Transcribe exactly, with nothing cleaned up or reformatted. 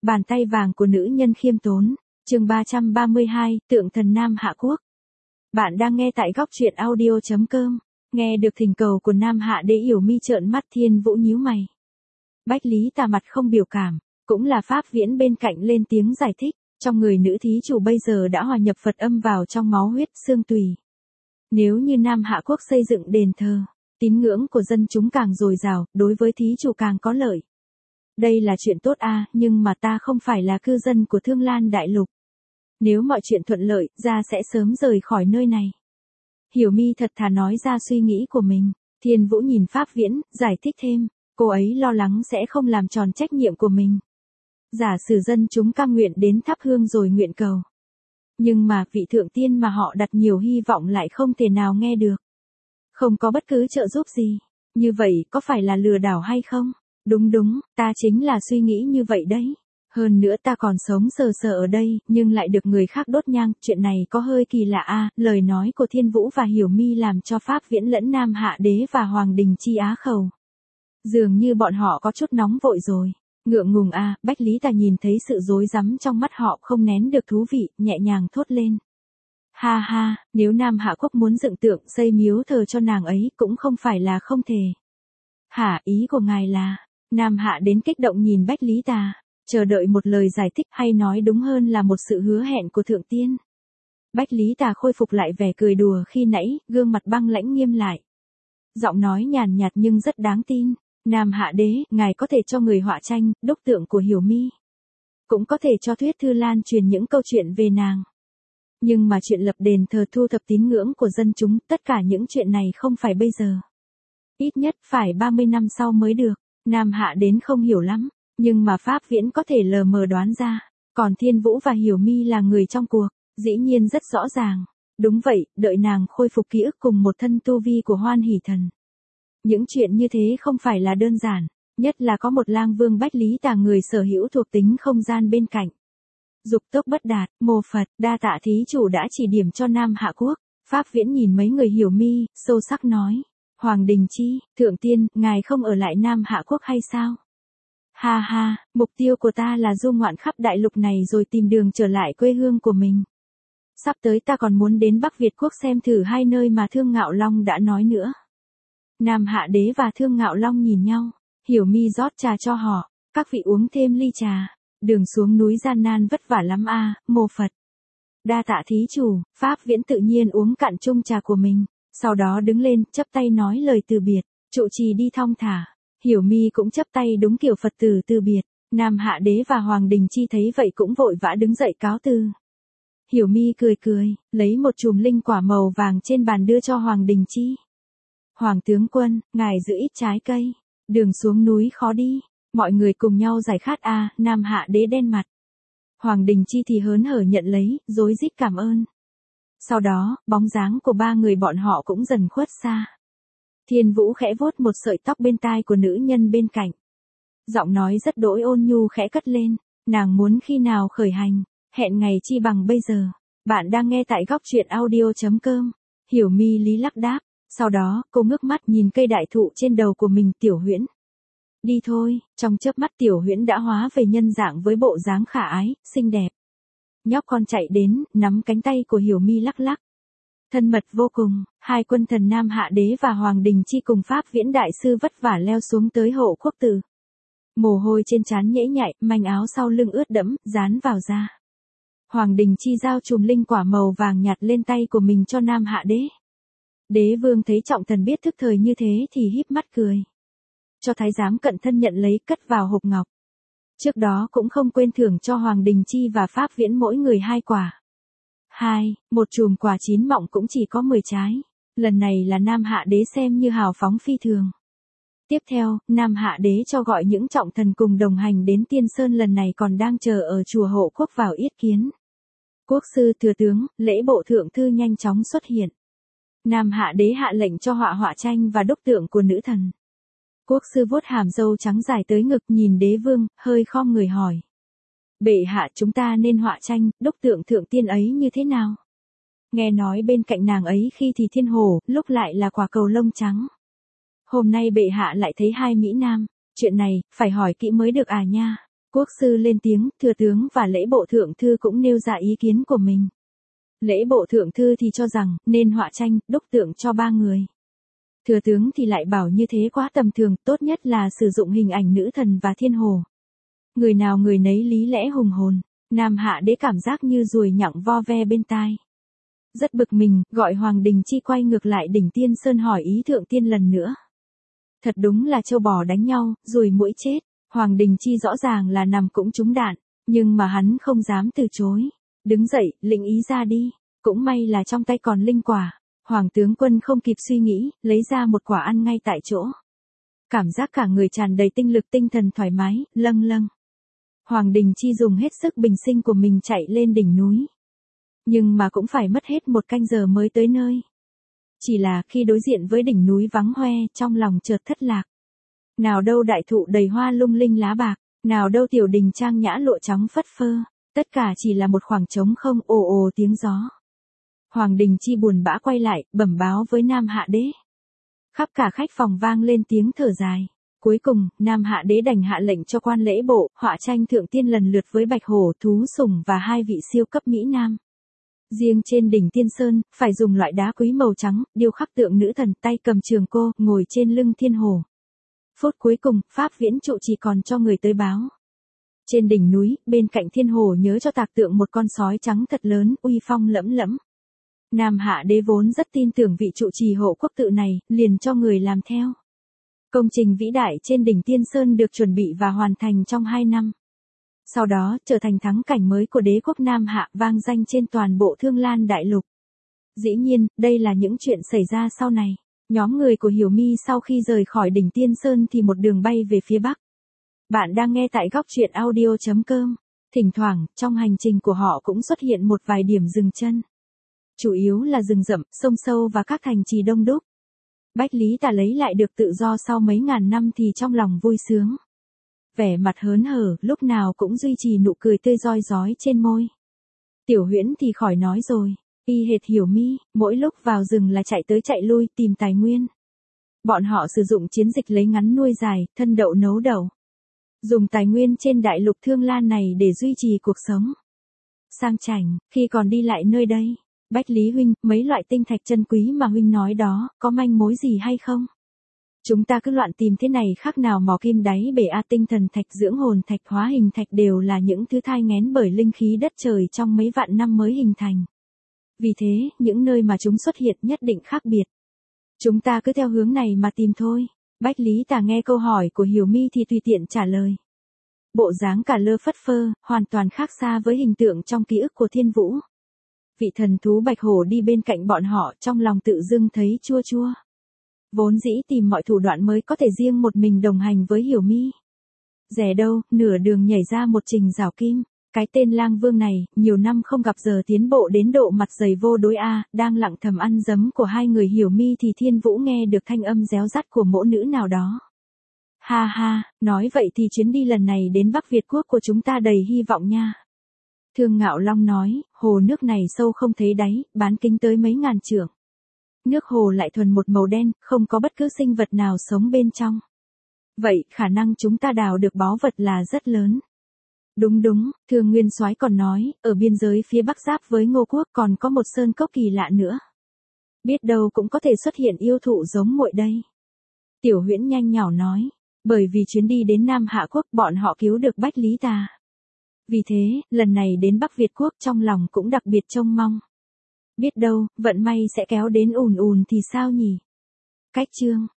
Bàn tay vàng của nữ nhân khiêm tốn. Chương ba trăm ba mươi hai, tượng thần Nam Hạ Quốc. Bạn đang nghe tại góc truyện audio chấm com. Nghe được thỉnh cầu của Nam Hạ Đế, Yểu Mi trợn mắt, Thiên Vũ nhíu mày. Bách Lý Tà mặt không biểu cảm, cũng là Pháp Viễn bên cạnh lên tiếng giải thích, trong người nữ thí chủ bây giờ đã hòa nhập Phật âm vào trong máu huyết xương tùy. Nếu như Nam Hạ Quốc xây dựng đền thờ, tín ngưỡng của dân chúng càng dồi dào, đối với thí chủ càng có lợi. Đây là chuyện tốt a, nhưng mà ta không phải là cư dân của Thương Lan Đại Lục. Nếu mọi chuyện thuận lợi, ra sẽ sớm rời khỏi nơi này. Hiểu Mi thật thà nói ra suy nghĩ của mình. Thiên Vũ nhìn Pháp Viễn, giải thích thêm, cô ấy lo lắng sẽ không làm tròn trách nhiệm của mình. Giả sử dân chúng cam nguyện đến thắp hương rồi nguyện cầu. Nhưng mà vị thượng tiên mà họ đặt nhiều hy vọng lại không thể nào nghe được. Không có bất cứ trợ giúp gì. Như vậy có phải là lừa đảo hay không? Đúng đúng, ta chính là suy nghĩ như vậy đấy. Hơn nữa ta còn sống sờ sờ ở đây, nhưng lại được người khác đốt nhang, chuyện này có hơi kỳ lạ a. Lời nói của Thiên Vũ và Hiểu Mi làm cho Pháp Viễn lẫn Nam Hạ Đế và Hoàng Đình Chi á khẩu. Dường như bọn họ có chút nóng vội rồi. Ngượng ngùng a. Bách Lý Tà nhìn thấy sự rối rắm trong mắt họ không nén được thú vị, nhẹ nhàng thốt lên. Ha ha, nếu Nam Hạ Quốc muốn dựng tượng xây miếu thờ cho nàng ấy cũng không phải là không thể. Hả, ý của ngài là... Nam Hạ đến kích động nhìn Bách Lý Tà, chờ đợi một lời giải thích, hay nói đúng hơn là một sự hứa hẹn của thượng tiên. Bách Lý Tà khôi phục lại vẻ cười đùa khi nãy, gương mặt băng lãnh nghiêm lại. Giọng nói nhàn nhạt nhưng rất đáng tin. Nam Hạ Đế, ngài có thể cho người họa tranh, đúc tượng của Hiểu Mi. Cũng có thể cho Thuyết Thư Lan truyền những câu chuyện về nàng. Nhưng mà chuyện lập đền thờ, thu thập tín ngưỡng của dân chúng, tất cả những chuyện này không phải bây giờ. Ít nhất phải ba mươi năm sau mới được. Nam Hạ đến không hiểu lắm, nhưng mà Pháp Viễn có thể lờ mờ đoán ra. Còn Thiên Vũ và Hiểu Mi là người trong cuộc, dĩ nhiên rất rõ ràng. Đúng vậy, đợi nàng khôi phục ký ức cùng một thân tu vi của Hoan Hỷ Thần. Những chuyện như thế không phải là đơn giản, nhất là có một lang vương Bách Lý Tà người sở hữu thuộc tính không gian bên cạnh. Dục tốc bất đạt, mô Phật, đa tạ thí chủ đã chỉ điểm cho Nam Hạ Quốc. Pháp Viễn nhìn mấy người Hiểu Mi, sâu sắc nói. Hoàng Đình Chi, thượng tiên, ngài không ở lại Nam Hạ Quốc hay sao? Ha ha, mục tiêu của ta là du ngoạn khắp đại lục này rồi tìm đường trở lại quê hương của mình. Sắp tới ta còn muốn đến Bắc Việt Quốc xem thử hai nơi mà Thương Ngạo Long đã nói nữa. Nam Hạ Đế và Thương Ngạo Long nhìn nhau, Hiểu Mi rót trà cho họ, các vị uống thêm ly trà, đường xuống núi gian nan vất vả lắm a, mô Phật. Đa tạ thí chủ, Pháp Viễn tự nhiên uống cạn chung trà của mình. Sau đó đứng lên, chắp tay nói lời từ biệt, trụ trì đi thong thả. Hiểu Mi cũng chắp tay đúng kiểu Phật tử từ biệt. Nam Hạ Đế và Hoàng Đình Chi thấy vậy cũng vội vã đứng dậy cáo từ. Hiểu Mi cười cười, lấy một chùm linh quả màu vàng trên bàn đưa cho Hoàng Đình Chi. Hoàng tướng quân, ngài giữ ít trái cây, đường xuống núi khó đi, mọi người cùng nhau giải khát a. À, Nam Hạ Đế đen mặt. Hoàng Đình Chi thì hớn hở nhận lấy, rối rít cảm ơn. Sau đó, bóng dáng của ba người bọn họ cũng dần khuất xa. Thiên Vũ khẽ vuốt một sợi tóc bên tai của nữ nhân bên cạnh. Giọng nói rất đỗi ôn nhu khẽ cất lên, nàng muốn khi nào khởi hành, hẹn ngày chi bằng bây giờ. Bạn đang nghe tại góc truyện audio chấm com. Hiểu Mi lý lắc đáp, sau đó, cô ngước mắt nhìn cây đại thụ trên đầu của mình. Tiểu Huyễn. Đi thôi, trong chớp mắt Tiểu Huyễn đã hóa về nhân dạng với bộ dáng khả ái, xinh đẹp. Nhóc con chạy đến, nắm cánh tay của Hiểu Mi lắc lắc. Thân mật vô cùng, hai quân thần Nam Hạ Đế và Hoàng Đình Chi cùng Pháp Viễn đại sư vất vả leo xuống tới Hộ Quốc Tử. Mồ hôi trên trán nhễ nhại, manh áo sau lưng ướt đẫm, dán vào da. Hoàng Đình Chi giao chùm linh quả màu vàng nhạt lên tay của mình cho Nam Hạ Đế. Đế vương thấy trọng thần biết thức thời như thế thì híp mắt cười. Cho thái giám cận thân nhận lấy, cất vào hộp ngọc. Trước đó cũng không quên thưởng cho Hoàng Đình Chi và Pháp Viễn mỗi người hai quả. Hai, một chùm quả chín mọng cũng chỉ có mười trái. Lần này là Nam Hạ Đế xem như hào phóng phi thường. Tiếp theo, Nam Hạ Đế cho gọi những trọng thần cùng đồng hành đến Tiên Sơn lần này còn đang chờ ở chùa Hộ Quốc vào yết kiến. Quốc sư thừa tướng, lễ bộ thượng thư nhanh chóng xuất hiện. Nam Hạ Đế hạ lệnh cho họa họa tranh và đúc tượng của nữ thần. Quốc sư vuốt hàm râu trắng dài tới ngực nhìn đế vương, hơi khom người hỏi. Bệ hạ, chúng ta nên họa tranh, đúc tượng thượng tiên ấy như thế nào? Nghe nói bên cạnh nàng ấy khi thì thiên hồ, lúc lại là quả cầu lông trắng. Hôm nay bệ hạ lại thấy hai mỹ nam, chuyện này, phải hỏi kỹ mới được à nha. Quốc sư lên tiếng, thừa tướng và lễ bộ thượng thư cũng nêu ra ý kiến của mình. Lễ bộ thượng thư thì cho rằng, nên họa tranh, đúc tượng cho ba người. Thừa tướng thì lại bảo như thế quá tầm thường, tốt nhất là sử dụng hình ảnh nữ thần và thiên hồ. Người nào người nấy lý lẽ hùng hồn, Nam Hạ Đế cảm giác như ruồi nhặng vo ve bên tai. Rất bực mình, gọi Hoàng Đình Chi quay ngược lại đỉnh Tiên Sơn hỏi ý thượng tiên lần nữa. Thật đúng là trâu bò đánh nhau, ruồi muỗi chết. Hoàng Đình Chi rõ ràng là nằm cũng trúng đạn, nhưng mà hắn không dám từ chối. Đứng dậy, lĩnh ý ra đi. Cũng may là trong tay còn linh quả. Hoàng tướng quân không kịp suy nghĩ, lấy ra một quả ăn ngay tại chỗ. Cảm giác cả người tràn đầy tinh lực, tinh thần thoải mái, lâng lâng. Hoàng Đình Chi dùng hết sức bình sinh của mình chạy lên đỉnh núi. Nhưng mà cũng phải mất hết một canh giờ mới tới nơi. Chỉ là khi đối diện với đỉnh núi vắng hoe, trong lòng chợt thất lạc. Nào đâu đại thụ đầy hoa lung linh lá bạc, nào đâu tiểu đình trang nhã lụa trắng phất phơ, tất cả chỉ là một khoảng trống không, ồ ồ tiếng gió. Hoàng Đình Chi buồn bã quay lại, bẩm báo với Nam Hạ Đế. Khắp cả khách phòng vang lên tiếng thở dài. Cuối cùng, Nam Hạ Đế đành hạ lệnh cho quan lễ bộ, họa tranh thượng tiên lần lượt với bạch hổ, thú sủng và hai vị siêu cấp Mỹ Nam. Riêng trên đỉnh Tiên Sơn, phải dùng loại đá quý màu trắng, điêu khắc tượng nữ thần tay cầm trường cô, ngồi trên lưng thiên hồ. Phút cuối cùng, Pháp Viễn trụ chỉ còn cho người tới báo. Trên đỉnh núi, bên cạnh thiên hồ nhớ cho tạc tượng một con sói trắng thật lớn, uy phong lẫm lẫm. Nam Hạ Đế vốn rất tin tưởng vị trụ trì hộ quốc tự này, liền cho người làm theo. Công trình vĩ đại trên đỉnh Tiên Sơn được chuẩn bị và hoàn thành trong hai năm. Sau đó, trở thành thắng cảnh mới của đế quốc Nam Hạ, vang danh trên toàn bộ Thương Lan đại lục. Dĩ nhiên, đây là những chuyện xảy ra sau này. Nhóm người của Hiểu My sau khi rời khỏi đỉnh Tiên Sơn thì một đường bay về phía Bắc. Bạn đang nghe tại góc truyện audio chấm com. Thỉnh thoảng, trong hành trình của họ cũng xuất hiện một vài điểm dừng chân. Chủ yếu là rừng rậm, sông sâu và các thành trì đông đúc. Bách Lý Tà lấy lại được tự do sau mấy ngàn năm thì trong lòng vui sướng. Vẻ mặt hớn hở, lúc nào cũng duy trì nụ cười tươi rói rói trên môi. Tiểu Huyễn thì khỏi nói rồi. Y hệt Hiểu My, mỗi lúc vào rừng là chạy tới chạy lui tìm tài nguyên. Bọn họ sử dụng chiến dịch lấy ngắn nuôi dài, thân đậu nấu đậu. Dùng tài nguyên trên đại lục Thương Lan này để duy trì cuộc sống. Sang chảnh, khi còn đi lại nơi đây, Bách Lý huynh, mấy loại tinh thạch chân quý mà huynh nói đó, có manh mối gì hay không? Chúng ta cứ loạn tìm thế này khác nào mò kim đáy bể a, tinh thần thạch, dưỡng hồn thạch, hóa hình thạch đều là những thứ thai nghén bởi linh khí đất trời trong mấy vạn năm mới hình thành. Vì thế, những nơi mà chúng xuất hiện nhất định khác biệt. Chúng ta cứ theo hướng này mà tìm thôi. Bách Lý Tà nghe câu hỏi của Hiểu My thì tùy tiện trả lời. Bộ dáng cả lơ phất phơ, hoàn toàn khác xa với hình tượng trong ký ức của Thiên Vũ. Vị thần thú bạch hổ đi bên cạnh bọn họ, trong lòng tự dưng thấy chua chua. Vốn dĩ tìm mọi thủ đoạn mới có thể riêng một mình đồng hành với Hiểu My. Rẻ đâu, nửa đường nhảy ra một Trình Giảo Kim. Cái tên Lang Vương này, nhiều năm không gặp giờ tiến bộ đến độ mặt dày vô đối a, đang lặng thầm ăn dấm của hai người Hiểu My thì Thiên Vũ nghe được thanh âm réo rắt của mỗ nữ nào đó. Ha ha, nói vậy thì chuyến đi lần này đến Bắc Việt Quốc của chúng ta đầy hy vọng nha. Thương Ngạo Long nói, hồ nước này sâu không thấy đáy, bán kính tới mấy ngàn trượng. Nước hồ lại thuần một màu đen, không có bất cứ sinh vật nào sống bên trong. Vậy, khả năng chúng ta đào được báu vật là rất lớn. Đúng đúng, Thương Nguyên Soái còn nói, ở biên giới phía Bắc giáp với Ngô Quốc còn có một sơn cốc kỳ lạ nữa. Biết đâu cũng có thể xuất hiện yêu thụ giống muội đây. Tiểu Huyễn nhanh nhảu nói, bởi vì chuyến đi đến Nam Hạ Quốc bọn họ cứu được Bách Lý Tà. Vì thế, lần này đến Bắc Việt Quốc trong lòng cũng đặc biệt trông mong. Biết đâu, vận may sẽ kéo đến ùn ùn thì sao nhỉ? Cách chương